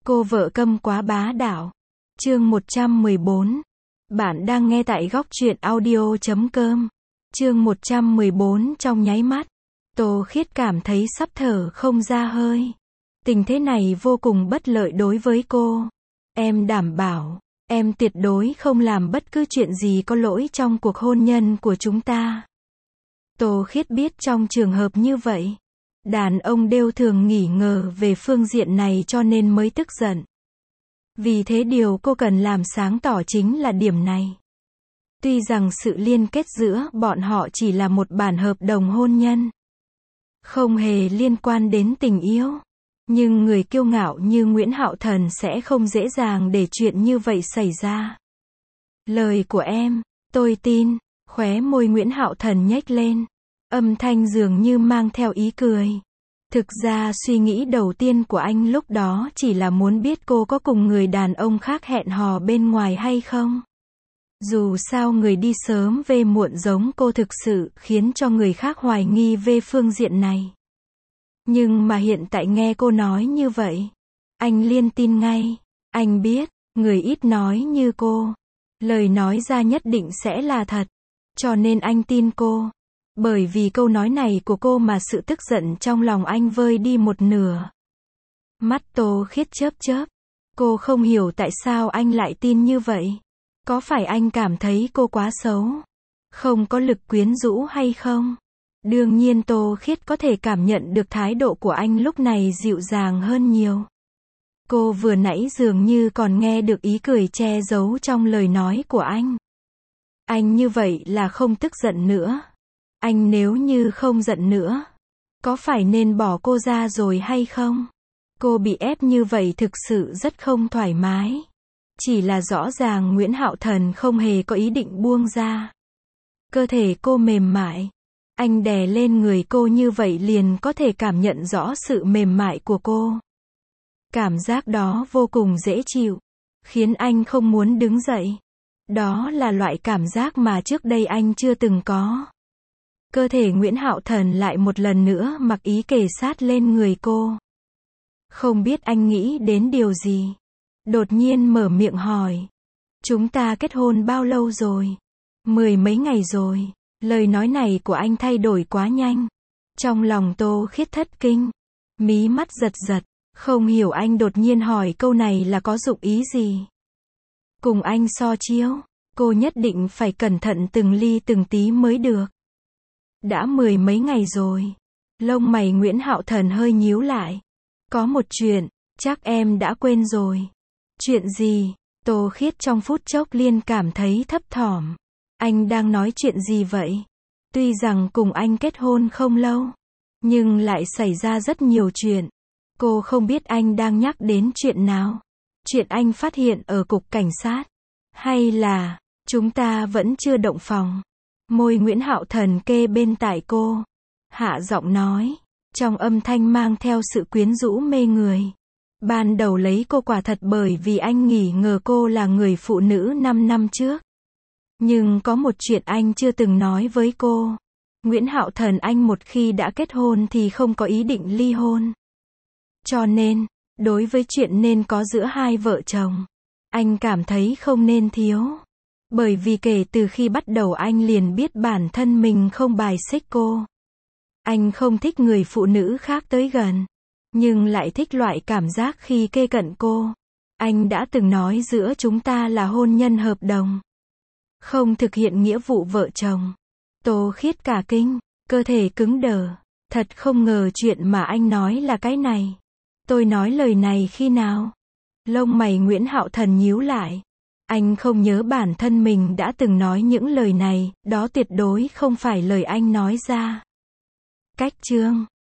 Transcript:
Cô vợ câm quá bá đạo. Chương 114. Bạn đang nghe tại góc truyện audio.com. Chương 114. Trong nháy mắt, Tô Khiết cảm thấy sắp thở không ra hơi. Tình thế này vô cùng bất lợi đối với cô. Em đảm bảo, em tuyệt đối không làm bất cứ chuyện gì có lỗi trong cuộc hôn nhân của chúng ta. Tô Khiết biết trong trường hợp như vậy, đàn ông đều thường nghi ngờ về phương diện này cho nên mới tức giận. Vì thế điều cô cần làm sáng tỏ chính là điểm này. Tuy rằng sự liên kết giữa bọn họ chỉ là một bản hợp đồng hôn nhân, không hề liên quan đến tình yêu, nhưng người kiêu ngạo như Nguyễn Hạo Thần sẽ không dễ dàng để chuyện như vậy xảy ra. Lời của em, tôi tin. Khóe môi Nguyễn Hạo Thần nhếch lên, âm thanh dường như mang theo ý cười. Thực ra suy nghĩ đầu tiên của anh lúc đó chỉ là muốn biết cô có cùng người đàn ông khác hẹn hò bên ngoài hay không. Dù sao người đi sớm về muộn giống cô thực sự khiến cho người khác hoài nghi về phương diện này. Nhưng mà hiện tại nghe cô nói như vậy, anh liền tin ngay. Anh biết, người ít nói như cô, lời nói ra nhất định sẽ là thật. Cho nên anh tin cô. Bởi vì câu nói này của cô mà sự tức giận trong lòng anh vơi đi một nửa. Mắt Tô Khiết chớp chớp. Cô không hiểu tại sao anh lại tin như vậy. Có phải anh cảm thấy cô quá xấu, không có lực quyến rũ hay không? Đương nhiên Tô Khiết có thể cảm nhận được thái độ của anh lúc này dịu dàng hơn nhiều. Cô vừa nãy dường như còn nghe được ý cười che giấu trong lời nói của anh. Anh như vậy là không tức giận nữa. Anh nếu như không giận nữa, có phải nên bỏ cô ra rồi hay không? Cô bị ép như vậy thực sự rất không thoải mái. Chỉ là rõ ràng Nguyễn Hạo Thần không hề có ý định buông ra. Cơ thể cô mềm mại. Anh đè lên người cô như vậy liền có thể cảm nhận rõ sự mềm mại của cô. Cảm giác đó vô cùng dễ chịu, khiến anh không muốn đứng dậy. Đó là loại cảm giác mà trước đây anh chưa từng có. Cơ thể Nguyễn Hạo Thần lại một lần nữa mặc ý kề sát lên người cô. Không biết anh nghĩ đến điều gì, đột nhiên mở miệng hỏi. Chúng ta kết hôn bao lâu rồi? 10 mấy ngày rồi. Lời nói này của anh thay đổi quá nhanh. Trong lòng Tô Khiết thất kinh, mí mắt giật giật, không hiểu anh đột nhiên hỏi câu này là có dụng ý gì. Cùng anh so chiếu, cô nhất định phải cẩn thận từng ly từng tí mới được. Đã 10 mấy ngày rồi. Lông mày Nguyễn Hạo Thần hơi nhíu lại. Có một chuyện, chắc em đã quên rồi. Chuyện gì? Tô Khiết trong phút chốc liền cảm thấy thấp thỏm. Anh đang nói chuyện gì vậy? Tuy rằng cùng anh kết hôn không lâu, nhưng lại xảy ra rất nhiều chuyện. Cô không biết anh đang nhắc đến chuyện nào. Chuyện anh phát hiện ở cục cảnh sát. Hay là, chúng ta vẫn chưa động phòng. Môi Nguyễn Hạo Thần kê bên tai cô, hạ giọng nói, trong âm thanh mang theo sự quyến rũ mê người. Ban đầu lấy cô quả thật bởi vì anh nghi ngờ cô là người phụ nữ 5 năm trước. Nhưng có một chuyện anh chưa từng nói với cô. Nguyễn Hạo Thần anh một khi đã kết hôn thì không có ý định ly hôn. Cho nên, đối với chuyện nên có giữa hai vợ chồng, anh cảm thấy không nên thiếu. Bởi vì kể từ khi bắt đầu anh liền biết bản thân mình không bài xích cô. Anh không thích người phụ nữ khác tới gần, nhưng lại thích loại cảm giác khi kề cận cô. Anh đã từng nói giữa chúng ta là hôn nhân hợp đồng, không thực hiện nghĩa vụ vợ chồng. Tô Khiết cả kinh, cơ thể cứng đờ. Thật không ngờ chuyện mà anh nói là cái này. Tôi nói lời này khi nào? Lông mày Nguyễn Hạo Thần nhíu lại. Anh không nhớ bản thân mình đã từng nói những lời này, đó tuyệt đối không phải lời anh nói ra. Cách chương